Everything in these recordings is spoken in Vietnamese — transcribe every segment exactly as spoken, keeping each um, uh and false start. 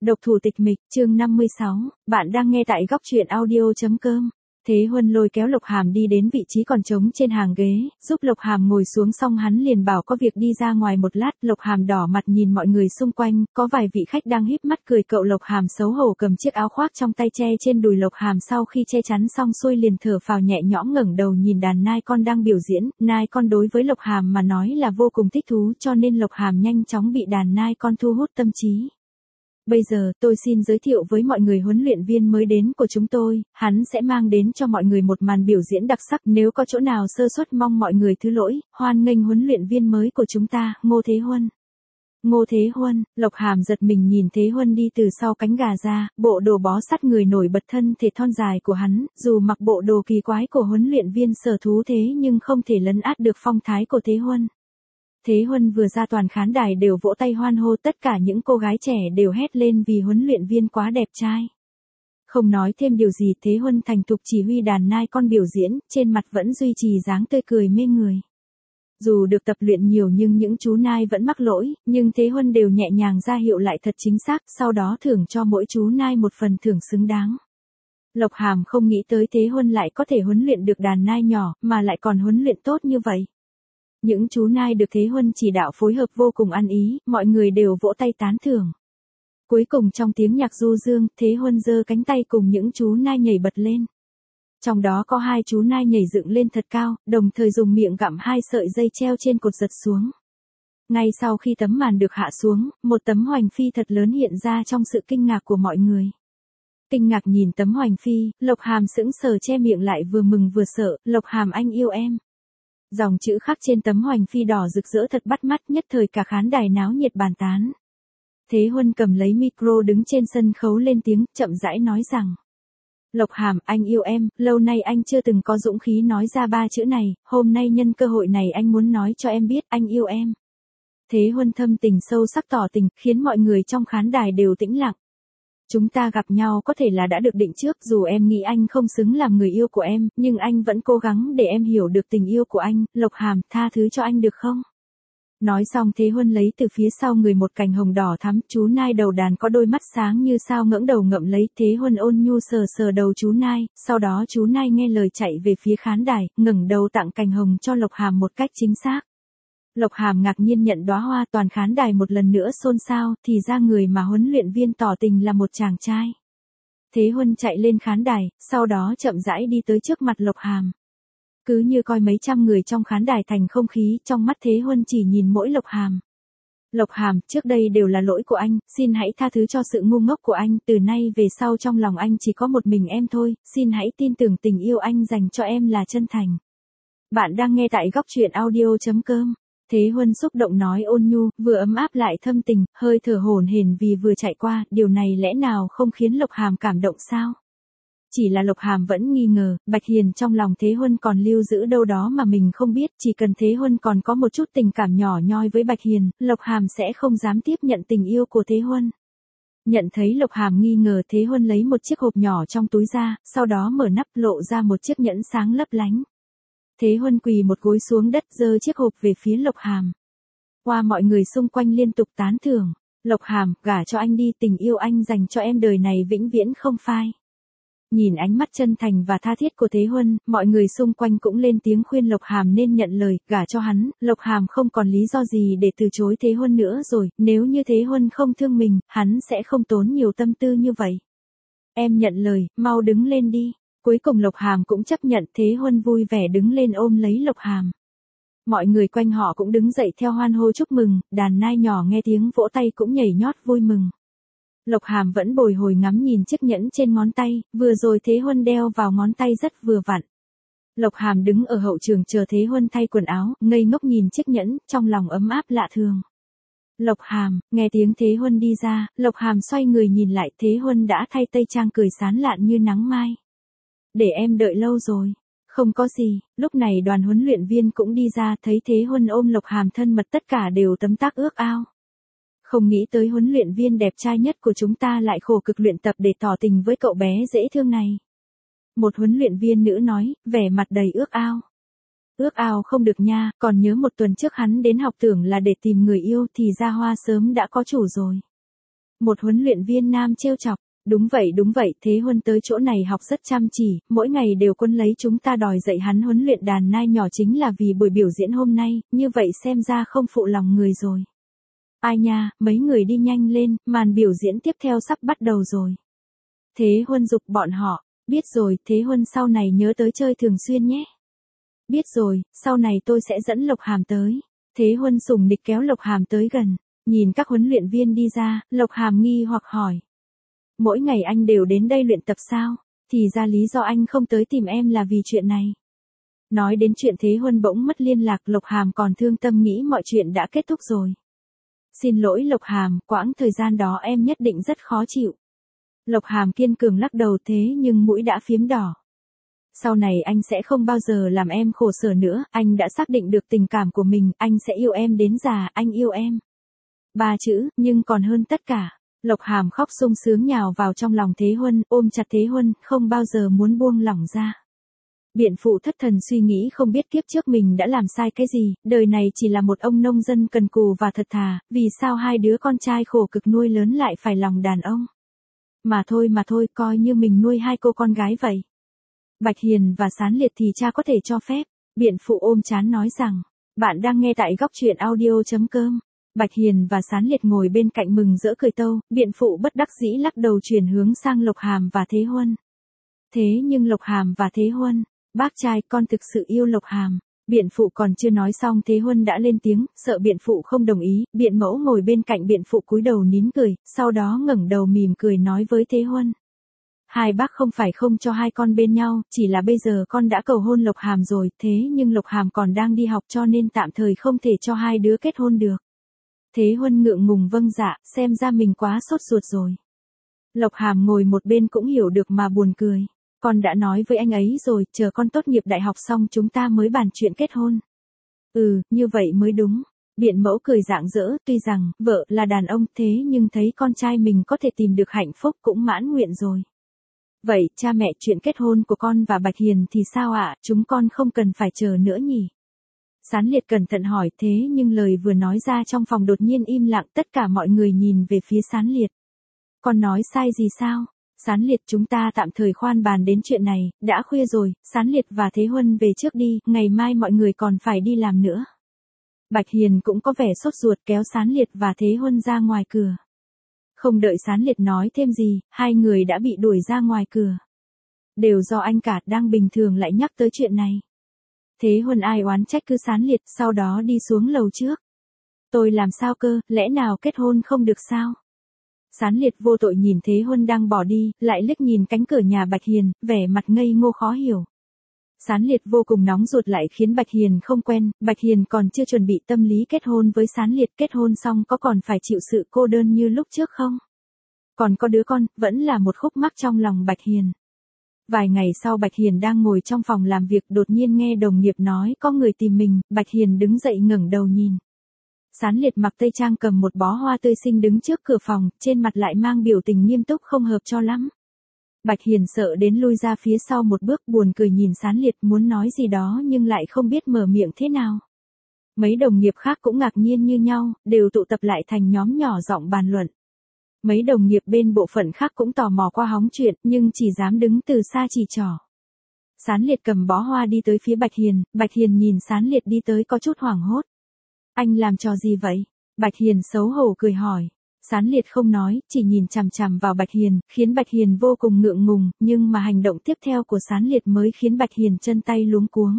Độc thủ tịch mịch, chương năm mươi sáu, bạn đang nghe tại góc truyện audio.com. Thế Huân lôi kéo Lộc Hàm đi đến vị trí còn trống trên hàng ghế, giúp Lộc Hàm ngồi xuống, xong hắn liền bảo có việc đi ra ngoài một lát. Lộc Hàm đỏ mặt nhìn mọi người xung quanh, có vài vị khách đang híp mắt cười. Cậu Lộc Hàm xấu hổ cầm chiếc áo khoác trong tay che trên đùi Lộc Hàm, sau khi che chắn xong xuôi liền thở phào nhẹ nhõm ngẩng đầu nhìn đàn nai con đang biểu diễn. Nai con đối với Lộc Hàm mà nói là vô cùng thích thú, cho nên Lộc Hàm nhanh chóng bị đàn nai con thu hút tâm trí. Bây giờ, tôi xin giới thiệu với mọi người huấn luyện viên mới đến của chúng tôi, hắn sẽ mang đến cho mọi người một màn biểu diễn đặc sắc, nếu có chỗ nào sơ suất mong mọi người thứ lỗi. Hoan nghênh huấn luyện viên mới của chúng ta, Ngô Thế Huân. Ngô Thế Huân, Lộc Hàm giật mình nhìn Thế Huân đi từ sau cánh gà ra, bộ đồ bó sát người nổi bật thân thể thon dài của hắn, dù mặc bộ đồ kỳ quái của huấn luyện viên sở thú thế nhưng không thể lấn át được phong thái của Thế Huân. Thế Huân vừa ra toàn khán đài đều vỗ tay hoan hô, tất cả những cô gái trẻ đều hét lên vì huấn luyện viên quá đẹp trai. Không nói thêm điều gì, Thế Huân thành thục chỉ huy đàn nai con biểu diễn, trên mặt vẫn duy trì dáng tươi cười mê người. Dù được tập luyện nhiều nhưng những chú nai vẫn mắc lỗi, nhưng Thế Huân đều nhẹ nhàng ra hiệu lại thật chính xác, sau đó thưởng cho mỗi chú nai một phần thưởng xứng đáng. Lộc Hàm không nghĩ tới Thế Huân lại có thể huấn luyện được đàn nai nhỏ, mà lại còn huấn luyện tốt như vậy. Những chú nai được Thế Huân chỉ đạo phối hợp vô cùng ăn ý, mọi người đều vỗ tay tán thưởng. Cuối cùng trong tiếng nhạc du dương, Thế Huân giơ cánh tay cùng những chú nai nhảy bật lên. Trong đó có hai chú nai nhảy dựng lên thật cao, đồng thời dùng miệng gặm hai sợi dây treo trên cột giật xuống. Ngay sau khi tấm màn được hạ xuống, một tấm hoành phi thật lớn hiện ra trong sự kinh ngạc của mọi người. Kinh ngạc nhìn tấm hoành phi, Lộc Hàm sững sờ che miệng lại, vừa mừng vừa sợ. Lộc Hàm anh yêu em. Dòng chữ khắc trên tấm hoành phi đỏ rực rỡ thật bắt mắt, nhất thời cả khán đài náo nhiệt bàn tán. Thế Huân cầm lấy micro đứng trên sân khấu lên tiếng, chậm rãi nói rằng: Lộc Hàm, anh yêu em, lâu nay anh chưa từng có dũng khí nói ra ba chữ này, hôm nay nhân cơ hội này anh muốn nói cho em biết, anh yêu em. Thế Huân thâm tình sâu sắc tỏ tình, khiến mọi người trong khán đài đều tĩnh lặng. Chúng ta gặp nhau có thể là đã được định trước, dù em nghĩ anh không xứng làm người yêu của em, nhưng anh vẫn cố gắng để em hiểu được tình yêu của anh. Lộc Hàm, tha thứ cho anh được không? Nói xong Thế Huân lấy từ phía sau người một cành hồng đỏ thắm, chú nai đầu đàn có đôi mắt sáng như sao ngẩng đầu ngậm lấy. Thế Huân ôn nhu sờ sờ đầu chú nai, sau đó chú nai nghe lời chạy về phía khán đài, ngẩng đầu tặng cành hồng cho Lộc Hàm một cách chính xác. Lộc Hàm ngạc nhiên nhận đóa hoa, toàn khán đài một lần nữa xôn xao, thì ra người mà huấn luyện viên tỏ tình là một chàng trai. Thế Huân chạy lên khán đài, sau đó chậm rãi đi tới trước mặt Lộc Hàm. Cứ như coi mấy trăm người trong khán đài thành không khí, trong mắt Thế Huân chỉ nhìn mỗi Lộc Hàm. Lộc Hàm, trước đây đều là lỗi của anh, xin hãy tha thứ cho sự ngu ngốc của anh, từ nay về sau trong lòng anh chỉ có một mình em thôi, xin hãy tin tưởng tình yêu anh dành cho em là chân thành. Bạn đang nghe tại góc truyện audio.com. Thế Huân xúc động nói ôn nhu, vừa ấm áp lại thâm tình, hơi thở hổn hển vì vừa chạy qua, điều này lẽ nào không khiến Lộc Hàm cảm động sao? Chỉ là Lộc Hàm vẫn nghi ngờ, Bạch Hiền trong lòng Thế Huân còn lưu giữ đâu đó mà mình không biết, chỉ cần Thế Huân còn có một chút tình cảm nhỏ nhoi với Bạch Hiền, Lộc Hàm sẽ không dám tiếp nhận tình yêu của Thế Huân. Nhận thấy Lộc Hàm nghi ngờ, Thế Huân lấy một chiếc hộp nhỏ trong túi ra, sau đó mở nắp lộ ra một chiếc nhẫn sáng lấp lánh. Thế Huân quỳ một gối xuống đất giơ chiếc hộp về phía Lộc Hàm. Qua mọi người xung quanh liên tục tán thưởng. Lộc Hàm, gả cho anh đi, tình yêu anh dành cho em đời này vĩnh viễn không phai. Nhìn ánh mắt chân thành và tha thiết của Thế Huân, mọi người xung quanh cũng lên tiếng khuyên Lộc Hàm nên nhận lời, gả cho hắn. Lộc Hàm không còn lý do gì để từ chối Thế Huân nữa rồi, nếu như Thế Huân không thương mình, hắn sẽ không tốn nhiều tâm tư như vậy. Em nhận lời, mau đứng lên đi. Cuối cùng Lộc Hàm cũng chấp nhận, Thế Huân vui vẻ đứng lên ôm lấy Lộc Hàm. Mọi người quanh họ cũng đứng dậy theo hoan hô chúc mừng, đàn nai nhỏ nghe tiếng vỗ tay cũng nhảy nhót vui mừng. Lộc Hàm vẫn bồi hồi ngắm nhìn chiếc nhẫn trên ngón tay, vừa rồi Thế Huân đeo vào ngón tay rất vừa vặn. Lộc Hàm đứng ở hậu trường chờ Thế Huân thay quần áo, ngây ngốc nhìn chiếc nhẫn, trong lòng ấm áp lạ thường. Lộc Hàm, nghe tiếng Thế Huân đi ra, Lộc Hàm xoay người nhìn lại, Thế Huân đã thay tây trang cười sán lạn như nắng mai. Để em đợi lâu rồi. Không có gì, lúc này đoàn huấn luyện viên cũng đi ra, thấy Thế Huân ôm Lộc Hàm thân mật tất cả đều tấm tắc ước ao. Không nghĩ tới huấn luyện viên đẹp trai nhất của chúng ta lại khổ cực luyện tập để tỏ tình với cậu bé dễ thương này. Một huấn luyện viên nữ nói, vẻ mặt đầy ước ao. Ước ao không được nha, còn nhớ một tuần trước hắn đến học tưởng là để tìm người yêu thì ra hoa sớm đã có chủ rồi. Một huấn luyện viên nam trêu chọc. Đúng vậy đúng vậy, Thế Huân tới chỗ này học rất chăm chỉ, mỗi ngày đều quân lấy chúng ta đòi dạy hắn huấn luyện đàn nai nhỏ chính là vì buổi biểu diễn hôm nay, như vậy xem ra không phụ lòng người rồi. Ai nha, mấy người đi nhanh lên, màn biểu diễn tiếp theo sắp bắt đầu rồi. Thế Huân giục bọn họ, biết rồi, Thế Huân sau này nhớ tới chơi thường xuyên nhé. Biết rồi, sau này tôi sẽ dẫn Lộc Hàm tới. Thế Huân sùng nịch kéo Lộc Hàm tới gần, nhìn các huấn luyện viên đi ra, Lộc Hàm nghi hoặc hỏi. Mỗi ngày anh đều đến đây luyện tập sao? Thì ra lý do anh không tới tìm em là vì chuyện này. Nói đến chuyện Thế Huân bỗng mất liên lạc, Lộc Hàm còn thương tâm nghĩ mọi chuyện đã kết thúc rồi. Xin lỗi Lộc Hàm, quãng thời gian đó em nhất định rất khó chịu. Lộc Hàm kiên cường lắc đầu thế nhưng mũi đã phiếm đỏ. Sau này anh sẽ không bao giờ làm em khổ sở nữa, anh đã xác định được tình cảm của mình, anh sẽ yêu em đến già, anh yêu em. Ba chữ, nhưng còn hơn tất cả. Lộc Hàm khóc sung sướng nhào vào trong lòng Thế Huân, ôm chặt Thế Huân, không bao giờ muốn buông lỏng ra. Biện phụ thất thần suy nghĩ không biết kiếp trước mình đã làm sai cái gì, đời này chỉ là một ông nông dân cần cù và thật thà, vì sao hai đứa con trai khổ cực nuôi lớn lại phải lòng đàn ông. Mà thôi mà thôi, coi như mình nuôi hai cô con gái vậy. Bạch Hiền và Sán Liệt thì cha có thể cho phép. Biện phụ ôm chán nói rằng, bạn đang nghe tại góc truyện audio chấm com. Bạch Hiền và Sán Liệt ngồi bên cạnh mừng rỡ cười tâu, biện phụ bất đắc dĩ lắc đầu chuyển hướng sang Lộc Hàm và Thế Huân. Thế nhưng Lộc Hàm và Thế Huân, bác trai con thực sự yêu Lộc Hàm. Biện phụ còn chưa nói xong Thế Huân đã lên tiếng, sợ biện phụ không đồng ý, biện mẫu ngồi bên cạnh biện phụ cúi đầu nín cười, sau đó ngẩng đầu mỉm cười nói với Thế Huân. Hai bác không phải không cho hai con bên nhau, chỉ là bây giờ con đã cầu hôn Lộc Hàm rồi, thế nhưng Lộc Hàm còn đang đi học cho nên tạm thời không thể cho hai đứa kết hôn được. Thế Huân ngượng ngùng vâng dạ, xem ra mình quá sốt ruột rồi. Lộc Hàm ngồi một bên cũng hiểu được mà buồn cười. Con đã nói với anh ấy rồi, chờ con tốt nghiệp đại học xong chúng ta mới bàn chuyện kết hôn. Ừ, như vậy mới đúng. Biện mẫu cười rạng rỡ, tuy rằng, vợ là đàn ông thế nhưng thấy con trai mình có thể tìm được hạnh phúc cũng mãn nguyện rồi. Vậy, cha mẹ chuyện kết hôn của con và Bạch Hiền thì sao ạ, chúng con không cần phải chờ nữa nhỉ? Sán Liệt cẩn thận hỏi thế nhưng lời vừa nói ra trong phòng đột nhiên im lặng, tất cả mọi người nhìn về phía Sán Liệt. Con nói sai gì sao? Sán Liệt chúng ta tạm thời khoan bàn đến chuyện này, đã khuya rồi, Sán Liệt và Thế Huân về trước đi, ngày mai mọi người còn phải đi làm nữa. Bạch Hiền cũng có vẻ sốt ruột kéo Sán Liệt và Thế Huân ra ngoài cửa. Không đợi Sán Liệt nói thêm gì, hai người đã bị đuổi ra ngoài cửa. Đều do anh cả đang bình thường lại nhắc tới chuyện này. Thế Huân ai oán trách cứ Sán Liệt, sau đó đi xuống lầu trước. Tôi làm sao cơ, lẽ nào kết hôn không được sao? Sán Liệt vô tội nhìn Thế Huân đang bỏ đi, lại liếc nhìn cánh cửa nhà Bạch Hiền, vẻ mặt ngây ngô khó hiểu. Sán Liệt vô cùng nóng ruột lại khiến Bạch Hiền không quen, Bạch Hiền còn chưa chuẩn bị tâm lý kết hôn với Sán Liệt, kết hôn xong có còn phải chịu sự cô đơn như lúc trước không? Còn có đứa con, vẫn là một khúc mắc trong lòng Bạch Hiền. Vài ngày sau Bạch Hiền đang ngồi trong phòng làm việc đột nhiên nghe đồng nghiệp nói có người tìm mình, Bạch Hiền đứng dậy ngẩng đầu nhìn. Sán Liệt mặc tây trang cầm một bó hoa tươi xinh đứng trước cửa phòng, trên mặt lại mang biểu tình nghiêm túc không hợp cho lắm. Bạch Hiền sợ đến lui ra phía sau một bước buồn cười nhìn Sán Liệt muốn nói gì đó nhưng lại không biết mở miệng thế nào. Mấy đồng nghiệp khác cũng ngạc nhiên như nhau, đều tụ tập lại thành nhóm nhỏ giọng bàn luận. Mấy đồng nghiệp bên bộ phận khác cũng tò mò qua hóng chuyện nhưng chỉ dám đứng từ xa chỉ trỏ. Sán Liệt cầm bó hoa đi tới phía Bạch Hiền, Bạch Hiền nhìn Sán Liệt đi tới có chút hoảng hốt. Anh làm trò gì vậy? Bạch Hiền xấu hổ cười hỏi. Sán Liệt không nói, chỉ nhìn chằm chằm vào Bạch Hiền, khiến Bạch Hiền vô cùng ngượng ngùng, nhưng mà hành động tiếp theo của Sán Liệt mới khiến Bạch Hiền chân tay luống cuống.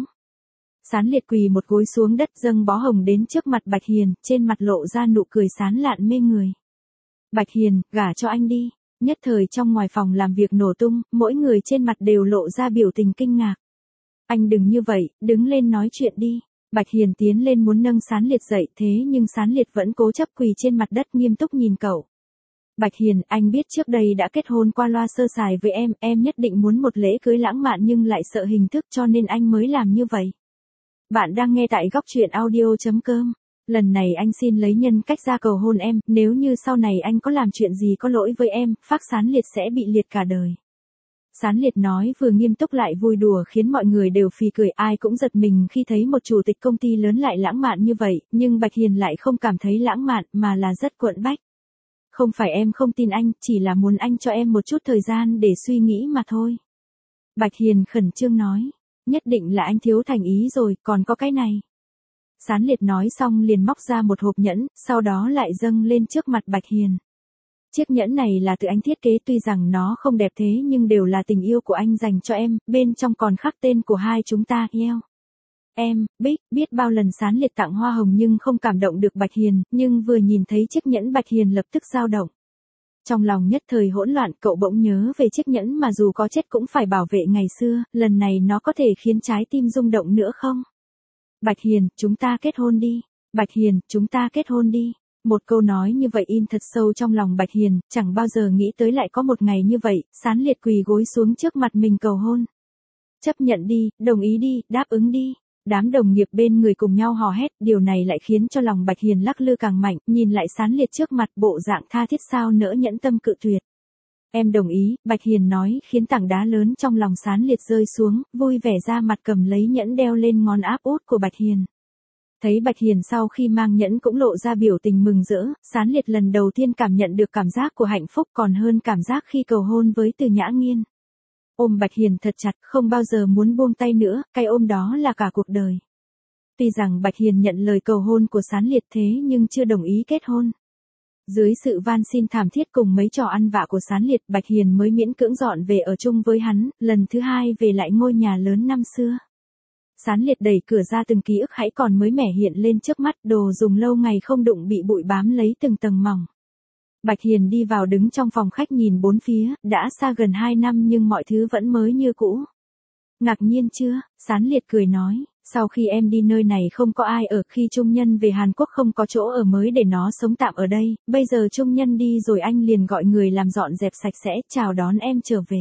Sán Liệt quỳ một gối xuống đất dâng bó hồng đến trước mặt Bạch Hiền, trên mặt lộ ra nụ cười sán lạn mê người. Bạch Hiền, gả cho anh đi. Nhất thời trong ngoài phòng làm việc nổ tung, mỗi người trên mặt đều lộ ra biểu tình kinh ngạc. Anh đừng như vậy, đứng lên nói chuyện đi. Bạch Hiền tiến lên muốn nâng Sán Liệt dậy thế nhưng Sán Liệt vẫn cố chấp quỳ trên mặt đất nghiêm túc nhìn cậu. Bạch Hiền, anh biết trước đây đã kết hôn qua loa sơ sài với em, em nhất định muốn một lễ cưới lãng mạn nhưng lại sợ hình thức cho nên anh mới làm như vậy. Bạn đang nghe tại góc truyện audio chấm com. Lần này anh xin lấy nhân cách ra cầu hôn em, nếu như sau này anh có làm chuyện gì có lỗi với em, phác Sán Liệt sẽ bị liệt cả đời. Sán Liệt nói vừa nghiêm túc lại vui đùa khiến mọi người đều phì cười, ai cũng giật mình khi thấy một chủ tịch công ty lớn lại lãng mạn như vậy, nhưng Bạch Hiền lại không cảm thấy lãng mạn mà là rất cuộn bách. Không phải em không tin anh, chỉ là muốn anh cho em một chút thời gian để suy nghĩ mà thôi. Bạch Hiền khẩn trương nói. Nhất định là anh thiếu thành ý rồi, còn có cái này. Sán Liệt nói xong liền móc ra một hộp nhẫn, sau đó lại dâng lên trước mặt Bạch Hiền. Chiếc nhẫn này là tự anh thiết kế, tuy rằng nó không đẹp thế nhưng đều là tình yêu của anh dành cho em, bên trong còn khắc tên của hai chúng ta, yêu. Em, Bích, biết bao lần Sán Liệt tặng hoa hồng nhưng không cảm động được Bạch Hiền, nhưng vừa nhìn thấy chiếc nhẫn Bạch Hiền lập tức dao động. Trong lòng nhất thời hỗn loạn, cậu bỗng nhớ về chiếc nhẫn mà dù có chết cũng phải bảo vệ ngày xưa, lần này nó có thể khiến trái tim rung động nữa không? Bạch Hiền, chúng ta kết hôn đi. Bạch Hiền, chúng ta kết hôn đi. Một câu nói như vậy in thật sâu trong lòng Bạch Hiền, chẳng bao giờ nghĩ tới lại có một ngày như vậy, Sán Liệt quỳ gối xuống trước mặt mình cầu hôn. Chấp nhận đi, đồng ý đi, đáp ứng đi. Đám đồng nghiệp bên người cùng nhau hò hét, điều này lại khiến cho lòng Bạch Hiền lắc lư càng mạnh, nhìn lại Sán Liệt trước mặt bộ dạng tha thiết sao nỡ nhẫn tâm cự tuyệt. Em đồng ý, Bạch Hiền nói khiến tảng đá lớn trong lòng Sán Liệt rơi xuống, vui vẻ ra mặt cầm lấy nhẫn đeo lên ngón áp út của Bạch Hiền. Thấy Bạch Hiền sau khi mang nhẫn cũng lộ ra biểu tình mừng rỡ, Sán Liệt lần đầu tiên cảm nhận được cảm giác của hạnh phúc còn hơn cảm giác khi cầu hôn với Từ Nhã Nghiên. Ôm Bạch Hiền thật chặt, không bao giờ muốn buông tay nữa, cái ôm đó là cả cuộc đời. Tuy rằng Bạch Hiền nhận lời cầu hôn của Sán Liệt thế nhưng chưa đồng ý kết hôn. Dưới sự van xin thảm thiết cùng mấy trò ăn vạ của Sán Liệt, Bạch Hiền mới miễn cưỡng dọn về ở chung với hắn, lần thứ hai về lại ngôi nhà lớn năm xưa. Sán Liệt đẩy cửa ra, từng ký ức hãy còn mới mẻ hiện lên trước mắt, đồ dùng lâu ngày không đụng bị bụi bám lấy từng tầng mỏng. Bạch Hiền đi vào đứng trong phòng khách nhìn bốn phía, đã xa gần hai năm nhưng mọi thứ vẫn mới như cũ. Ngạc nhiên chưa? Sán Liệt cười nói, sau khi em đi nơi này không có ai ở, khi Trung Nhân về Hàn Quốc không có chỗ ở mới để nó sống tạm ở đây, bây giờ Trung Nhân đi rồi anh liền gọi người làm dọn dẹp sạch sẽ, chào đón em trở về.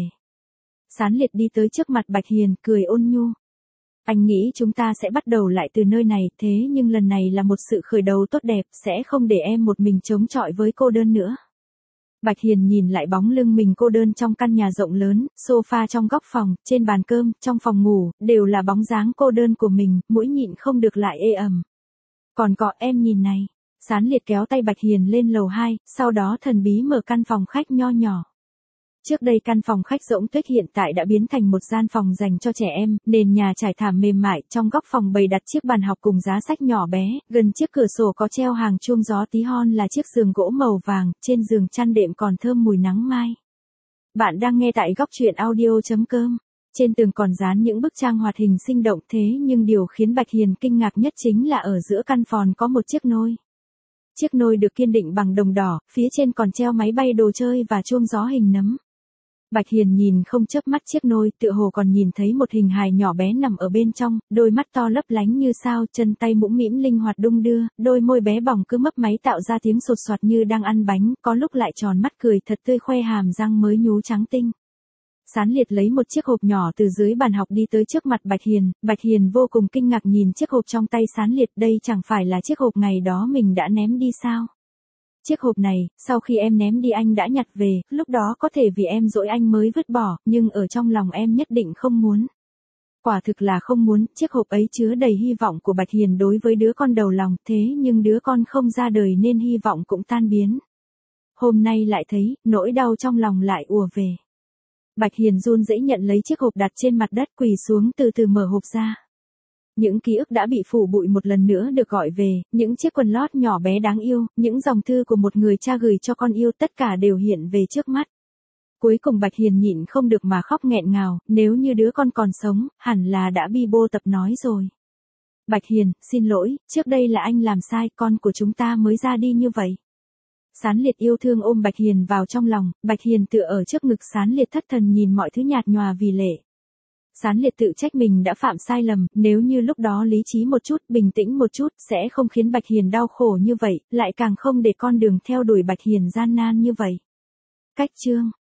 Sán Liệt đi tới trước mặt Bạch Hiền, cười ôn nhu. Anh nghĩ chúng ta sẽ bắt đầu lại từ nơi này, thế nhưng lần này là một sự khởi đầu tốt đẹp, sẽ không để em một mình chống chọi với cô đơn nữa. Bạch Hiền nhìn lại bóng lưng mình cô đơn trong căn nhà rộng lớn, sofa trong góc phòng, trên bàn cơm, trong phòng ngủ, đều là bóng dáng cô đơn của mình, mũi nhịn không được lại ê ẩm. Còn có, em nhìn này. Sán Liệt kéo tay Bạch Hiền lên lầu hai, sau đó thần bí mở căn phòng khách nho nhỏ. Trước đây căn phòng khách rỗng tuếch hiện tại đã biến thành một gian phòng dành cho trẻ em, nền nhà trải thảm mềm mại, trong góc phòng bày đặt chiếc bàn học cùng giá sách nhỏ bé, gần chiếc cửa sổ có treo hàng chuông gió tí hon là chiếc giường gỗ màu vàng, trên giường chăn đệm còn thơm mùi nắng mai. Bạn đang nghe tại góc truyện audio chấm com. Trên tường còn dán những bức tranh hoạt hình sinh động, thế nhưng điều khiến Bạch Hiền kinh ngạc nhất chính là ở giữa căn phòng có một chiếc nôi. Chiếc nôi được kiên định bằng đồng đỏ, phía trên còn treo máy bay đồ chơi và chuông gió hình nấm. Bạch Hiền nhìn không chớp mắt chiếc nôi, tựa hồ còn nhìn thấy một hình hài nhỏ bé nằm ở bên trong, đôi mắt to lấp lánh như sao, chân tay mũm mĩm linh hoạt đung đưa, đôi môi bé bỏng cứ mấp máy tạo ra tiếng sột soạt như đang ăn bánh, có lúc lại tròn mắt cười thật tươi, khoe hàm răng mới nhú trắng tinh. Sán Liệt lấy một chiếc hộp nhỏ từ dưới bàn học đi tới trước mặt Bạch Hiền, Bạch Hiền vô cùng kinh ngạc nhìn chiếc hộp trong tay Sán Liệt, đây chẳng phải là chiếc hộp ngày đó mình đã ném đi sao? Chiếc hộp này, sau khi em ném đi anh đã nhặt về, lúc đó có thể vì em dỗi anh mới vứt bỏ, nhưng ở trong lòng em nhất định không muốn. Quả thực là không muốn, chiếc hộp ấy chứa đầy hy vọng của Bạch Hiền đối với đứa con đầu lòng, thế nhưng đứa con không ra đời nên hy vọng cũng tan biến. Hôm nay lại thấy, nỗi đau trong lòng lại ùa về. Bạch Hiền run rẩy nhận lấy chiếc hộp đặt trên mặt đất, quỳ xuống từ từ mở hộp ra. Những ký ức đã bị phủ bụi một lần nữa được gọi về, những chiếc quần lót nhỏ bé đáng yêu, những dòng thư của một người cha gửi cho con yêu, tất cả đều hiện về trước mắt. Cuối cùng Bạch Hiền nhịn không được mà khóc nghẹn ngào, nếu như đứa con còn sống, hẳn là đã bi bô tập nói rồi. Bạch Hiền, xin lỗi, trước đây là anh làm sai, con của chúng ta mới ra đi như vậy. Sán Liệt yêu thương ôm Bạch Hiền vào trong lòng, Bạch Hiền tựa ở trước ngực Sán Liệt thất thần nhìn mọi thứ nhạt nhòa vì lệ. Sán Liệt tự trách mình đã phạm sai lầm, nếu như lúc đó lý trí một chút, bình tĩnh một chút, sẽ không khiến Bạch Hiền đau khổ như vậy, lại càng không để con đường theo đuổi Bạch Hiền gian nan như vậy. Cách chương